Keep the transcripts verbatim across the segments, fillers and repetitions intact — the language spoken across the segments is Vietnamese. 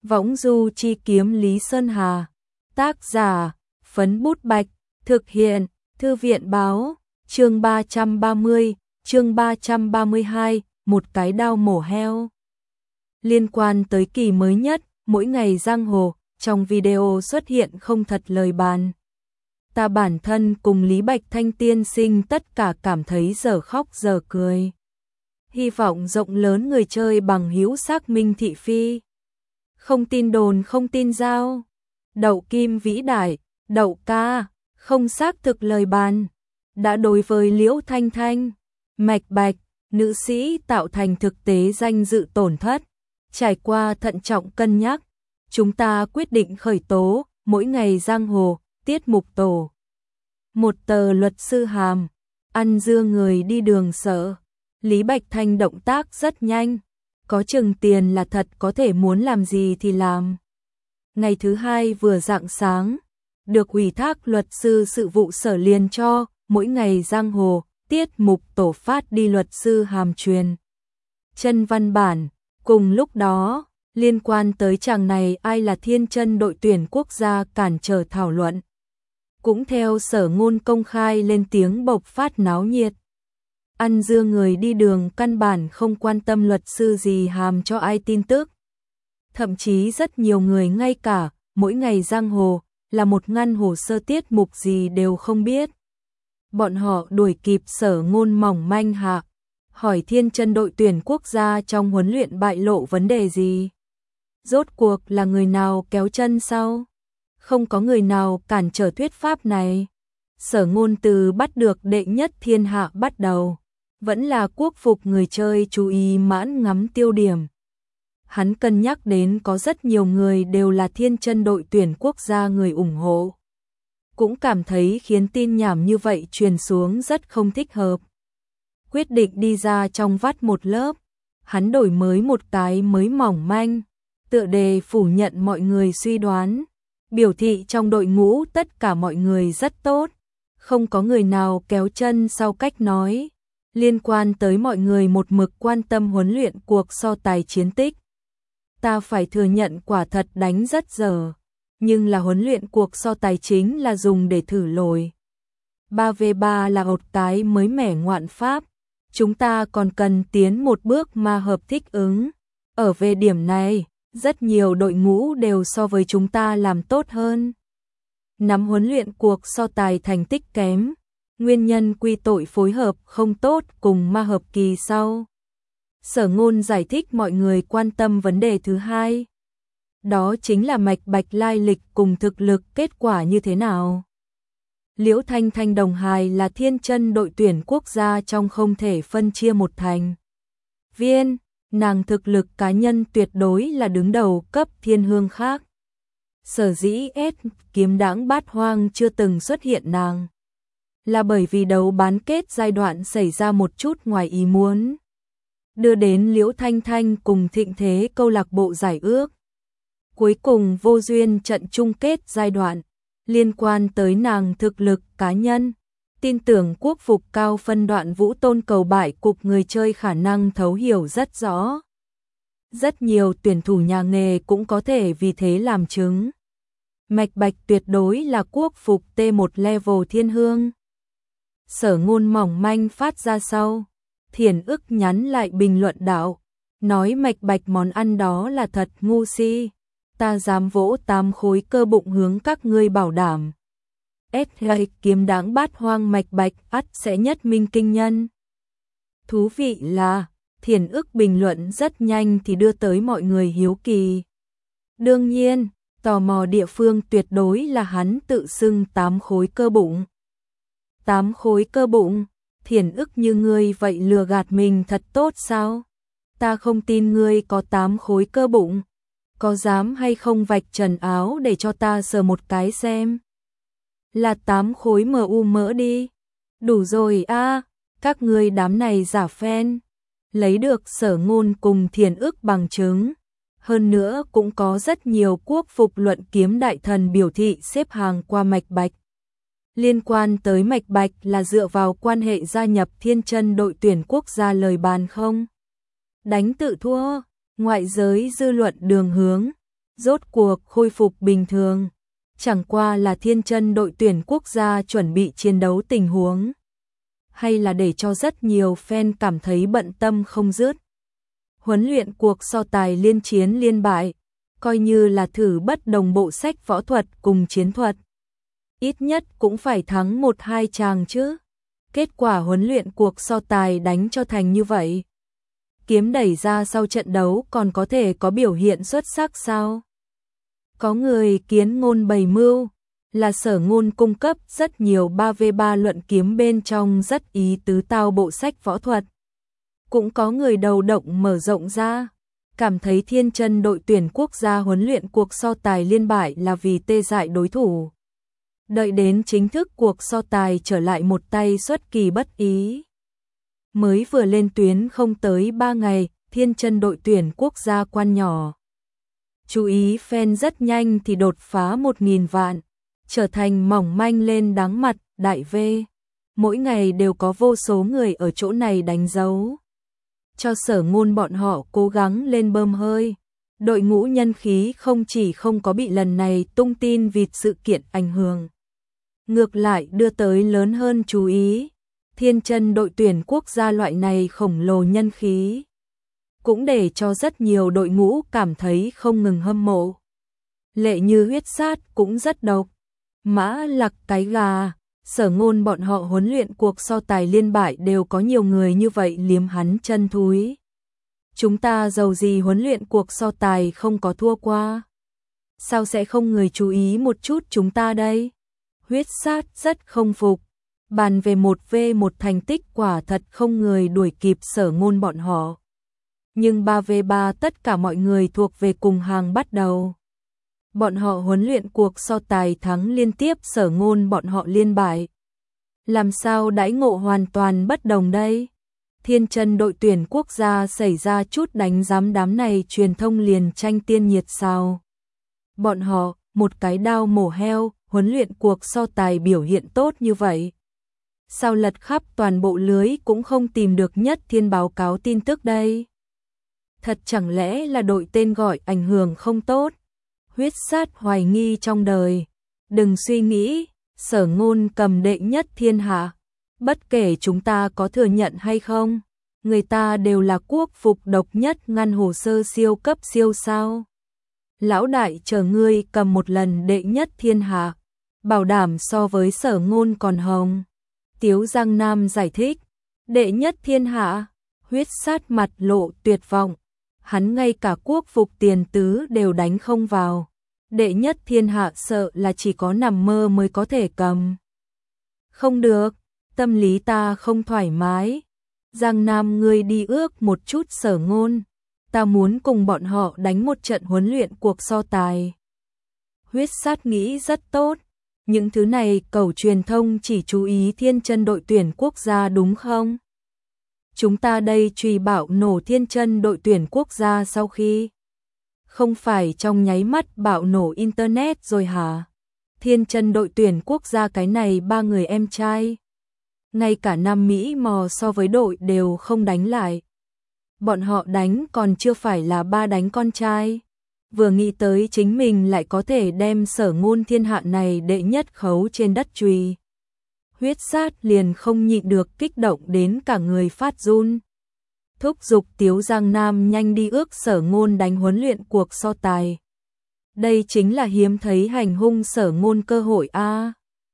Võng du chi kiếm Lý Sơn Hà. Tác giả, Phấn Bút Bạch. Thực hiện, Thư viện báo. Chương ba trăm ba mươi, chương ba trăm ba mươi hai, một cái đao mổ heo. Liên quan tới kỳ mới nhất, mỗi ngày giang hồ, trong video xuất hiện không thật lời bàn. Ta bản thân cùng Lý Bạch Thanh tiên sinh tất cả cảm thấy dở khóc dở cười. Hy vọng rộng lớn người chơi bằng hữu xác minh thị phi. Không tin đồn không tin giao. Đậu Kim vĩ đại, Đậu ca, không xác thực lời bàn. Đã đối với Liễu Thanh Thanh, Mạch Bạch, nữ sĩ tạo thành thực tế danh dự tổn thất. Trải qua thận trọng cân nhắc, chúng ta quyết định khởi tố mỗi ngày giang hồ, tiết mục tổ. Một tờ luật sư hàm, ăn dưa người đi đường sợ. Lý Bạch Thanh động tác rất nhanh, có chừng tiền là thật, có thể muốn làm gì thì làm. Ngày thứ hai vừa rạng sáng, được ủy thác luật sư sự vụ sở liền cho mỗi ngày giang hồ, tiết mục tổ phát đi luật sư hàm truyền chân văn bản. Cùng lúc đó, liên quan tới chàng này ai là thiên chân đội tuyển quốc gia cản trở thảo luận. Cũng theo Sở Ngôn công khai lên tiếng bộc phát náo nhiệt. Ăn dưa người đi đường căn bản không quan tâm luật sư gì hàm cho ai tin tức. Thậm chí rất nhiều người ngay cả mỗi ngày giang hồ là một ngăn hồ sơ tiết mục gì đều không biết. Bọn họ đuổi kịp Sở Ngôn mỏng manh hạ, hỏi thiên chân đội tuyển quốc gia trong huấn luyện bại lộ vấn đề gì. Rốt cuộc là người nào kéo chân sau? Không có người nào cản trở thuyết pháp này. Sở Ngôn từ bắt được đệ nhất thiên hạ bắt đầu, vẫn là quốc phục người chơi chú ý mãn ngắm tiêu điểm. Hắn cân nhắc đến có rất nhiều người đều là thiên chân đội tuyển quốc gia người ủng hộ. Cũng cảm thấy khiến tin nhảm như vậy truyền xuống rất không thích hợp. Quyết định đi ra trong vắt một lớp, hắn đổi mới một cái mới mỏng manh, tựa đề phủ nhận mọi người suy đoán, biểu thị trong đội ngũ tất cả mọi người rất tốt, không có người nào kéo chân sau cách nói, liên quan tới mọi người một mực quan tâm huấn luyện cuộc so tài chiến tích. Ta phải thừa nhận quả thật đánh rất dở, nhưng là huấn luyện cuộc so tài chính là dùng để thử lồi. ba vs ba là một cái mới mẻ ngoạn pháp. Chúng ta còn cần tiến một bước mà hợp thích ứng. Ở về điểm này, rất nhiều đội ngũ đều so với chúng ta làm tốt hơn. Nắm huấn luyện cuộc so tài thành tích kém, nguyên nhân quy tội phối hợp không tốt cùng ma hợp kỳ sau. Sở Ngôn giải thích mọi người quan tâm vấn đề thứ hai. Đó chính là Mạch Bạch lai lịch cùng thực lực kết quả như thế nào. Liễu Thanh Thanh đồng hài là thiên chân đội tuyển quốc gia trong không thể phân chia một thành viên, nàng thực lực cá nhân tuyệt đối là đứng đầu cấp thiên hương khác. Sở dĩ S kiếm đãng bát hoang chưa từng xuất hiện nàng, là bởi vì đấu bán kết giai đoạn xảy ra một chút ngoài ý muốn, đưa đến Liễu Thanh Thanh cùng thịnh thế câu lạc bộ giải ước. Cuối cùng vô duyên trận chung kết giai đoạn. Liên quan tới nàng thực lực cá nhân, tin tưởng quốc phục cao phân đoạn vũ tôn cầu bại cục người chơi khả năng thấu hiểu rất rõ. Rất nhiều tuyển thủ nhà nghề cũng có thể vì thế làm chứng. Mạch Bạch tuyệt đối là quốc phục T một level thiên hương. Sở Ngôn mỏng manh phát ra sau, Thiển ức nhắn lại bình luận đạo, nói Mạch Bạch món ăn đó là thật ngu si. Ta dám vỗ tám khối cơ bụng hướng các ngươi bảo đảm. S kiếm đáng bát hoang Mạch Bạch ắt sẽ nhất minh kinh nhân. Thú vị là, Thiển ức bình luận rất nhanh thì đưa tới mọi người hiếu kỳ. Đương nhiên, tò mò địa phương tuyệt đối là hắn tự xưng tám khối cơ bụng. Tám khối cơ bụng, Thiển ức như ngươi vậy lừa gạt mình thật tốt sao? Ta không tin ngươi có tám khối cơ bụng. Có dám hay không vạch trần áo để cho ta sờ một cái xem? Là tám khối mờ u mỡ đi. Đủ rồi a, à, các ngươi đám này giả phen. Lấy được Sở Ngôn cùng Thiển ức bằng chứng. Hơn nữa cũng có rất nhiều quốc phục luận kiếm đại thần biểu thị xếp hàng qua Mạch Bạch. Liên quan tới Mạch Bạch là dựa vào quan hệ gia nhập thiên chân đội tuyển quốc gia lời bàn không? Đánh tự thua. Ngoại giới dư luận đường hướng, rốt cuộc khôi phục bình thường. Chẳng qua là thiên chân đội tuyển quốc gia chuẩn bị chiến đấu tình huống, hay là để cho rất nhiều fan cảm thấy bận tâm không dứt. Huấn luyện cuộc so tài liên chiến liên bại, coi như là thử bất đồng bộ sách võ thuật cùng chiến thuật. Ít nhất cũng phải thắng một hai chàng chứ. Kết quả huấn luyện cuộc so tài đánh cho thành như vậy. Kiếm đẩy ra sau trận đấu còn có thể có biểu hiện xuất sắc sao? Có người kiến ngôn bày mưu, là Sở Ngôn cung cấp rất nhiều ba vê ba luận kiếm bên trong rất ý tứ tao bộ sách võ thuật. Cũng có người đầu động mở rộng ra, cảm thấy thiên chân đội tuyển quốc gia huấn luyện cuộc so tài liên bại là vì tê dại đối thủ. Đợi đến chính thức cuộc so tài trở lại một tay xuất kỳ bất ý. Mới vừa lên tuyến không tới ba ngày, thiên chân đội tuyển quốc gia quan nhỏ. Chú ý fan rất nhanh thì đột phá một nghìn vạn, trở thành mỏng manh lên đáng mặt, đại V. Mỗi ngày đều có vô số người ở chỗ này đánh dấu. Cho Sở Ngôn bọn họ cố gắng lên bơm hơi. Đội ngũ nhân khí không chỉ không có bị lần này tung tin vịt sự kiện ảnh hưởng, ngược lại đưa tới lớn hơn chú ý. Thiên chân đội tuyển quốc gia loại này khổng lồ nhân khí, cũng để cho rất nhiều đội ngũ cảm thấy không ngừng hâm mộ. Lệ Như huyết sát cũng rất độc. Mã Lặc cái gà, Sở Ngôn bọn họ huấn luyện cuộc so tài liên bại đều có nhiều người như vậy liếm hắn chân thúi. Chúng ta giàu gì huấn luyện cuộc so tài không có thua qua. Sao sẽ không người chú ý một chút chúng ta đây? Huyết sát rất không phục. Bàn về một vê một thành tích quả thật không người đuổi kịp Sở Ngôn bọn họ. Nhưng ba vê ba tất cả mọi người thuộc về cùng hàng bắt đầu. Bọn họ huấn luyện cuộc so tài thắng liên tiếp, Sở Ngôn bọn họ liên bại. Làm sao đãi ngộ hoàn toàn bất đồng đây? Thiên chân đội tuyển quốc gia xảy ra chút đánh giám đám này truyền thông liền tranh tiên nhiệt sao? Bọn họ, một cái đao mổ heo, huấn luyện cuộc so tài biểu hiện tốt như vậy. Sao lật khắp toàn bộ lưới cũng không tìm được Nhất Thiên báo cáo tin tức đây? Thật chẳng lẽ là đội tên gọi ảnh hưởng không tốt? Huyết sát hoài nghi trong đời. Đừng suy nghĩ, Sở Ngôn cầm đệ nhất thiên hạ. Bất kể chúng ta có thừa nhận hay không, người ta đều là quốc phục độc nhất ngăn hồ sơ siêu cấp siêu sao. Lão đại chờ ngươi cầm một lần đệ nhất thiên hạ, bảo đảm so với Sở Ngôn còn hồng. Tiếu Giang Nam giải thích, đệ nhất thiên hạ, huyết sát mặt lộ tuyệt vọng. Hắn ngay cả quốc phục tiền tứ đều đánh không vào. Đệ nhất thiên hạ sợ là chỉ có nằm mơ mới có thể cầm. Không được, tâm lý ta không thoải mái. Giang Nam ngươi đi ước một chút Sở Ngôn. Ta muốn cùng bọn họ đánh một trận huấn luyện cuộc so tài. Huyết sát nghĩ rất tốt. Những thứ này cầu truyền thông chỉ chú ý thiên chân đội tuyển quốc gia đúng không? Chúng ta đây truy bạo nổ thiên chân đội tuyển quốc gia sau khi không phải trong nháy mắt bạo nổ internet rồi hả? Thiên chân đội tuyển quốc gia cái này ba người em trai, ngay cả Nam Mỹ mò so với đội đều không đánh lại. Bọn họ đánh còn chưa phải là ba đánh con trai. Vừa nghĩ tới chính mình lại có thể đem Sở Ngôn thiên hạ này đệ nhất khấu trên đất chùy. Huyết sát liền không nhịn được kích động đến cả người phát run. Thúc giục Tiếu Giang Nam nhanh đi ước Sở Ngôn đánh huấn luyện cuộc so tài. Đây chính là hiếm thấy hành hung Sở Ngôn cơ hội a.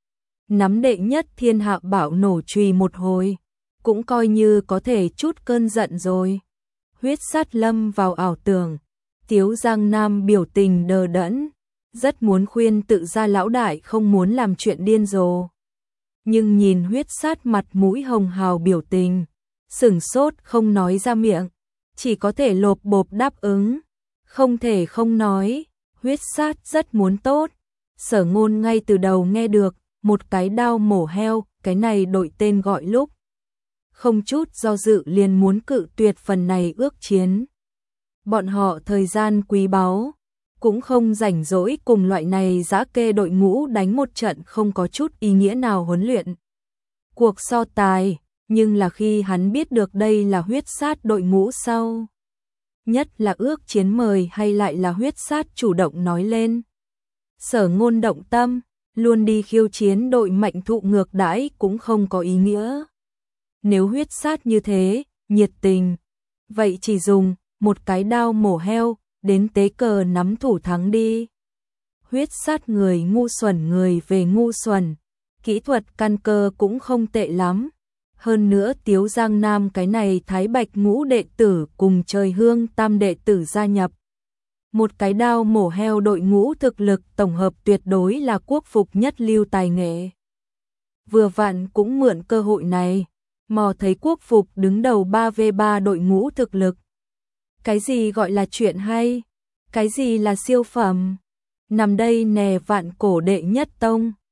Nắm đệ nhất thiên hạ bạo nổ chùy một hồi, cũng coi như có thể chút cơn giận rồi. Huyết sát lâm vào ảo tưởng. Tiếu Giang Nam biểu tình đờ đẫn, rất muốn khuyên tự ra lão đại không muốn làm chuyện điên rồ. Nhưng nhìn huyết sát mặt mũi hồng hào biểu tình, sửng sốt không nói ra miệng, chỉ có thể lộp bộp đáp ứng. Không thể không nói, huyết sát rất muốn tốt. Sở Ngôn ngay từ đầu nghe được, một cái đao mổ heo, cái này đổi tên gọi lúc. Không chút do dự liền muốn cự tuyệt phần này ước chiến. Bọn họ thời gian quý báu, cũng không rảnh rỗi cùng loại này giã kê đội ngũ đánh một trận không có chút ý nghĩa nào huấn luyện. Cuộc so tài, nhưng là khi hắn biết được đây là huyết sát đội ngũ sau. nhất là ước chiến mời hay lại là huyết sát chủ động nói lên. Sở Ngôn động tâm, luôn đi khiêu chiến đội mạnh thụ ngược đãi cũng không có ý nghĩa. Nếu huyết sát như thế, nhiệt tình, vậy chỉ dùng một cái đao mổ heo, đến tế cờ nắm thủ thắng đi. Huyết sát người ngu xuẩn người về ngu xuẩn, kỹ thuật căn cơ cũng không tệ lắm. Hơn nữa Tiếu Giang Nam cái này Thái Bạch ngũ đệ tử cùng Trời Hương tam đệ tử gia nhập. Một cái đao mổ heo đội ngũ thực lực tổng hợp tuyệt đối là quốc phục nhất lưu tài nghệ. Vừa vặn cũng mượn cơ hội này, mò thấy quốc phục đứng đầu ba vs ba đội ngũ thực lực. Cái gì gọi là chuyện hay? Cái gì là siêu phẩm? Nằm đây nè vạn cổ đệ nhất tông.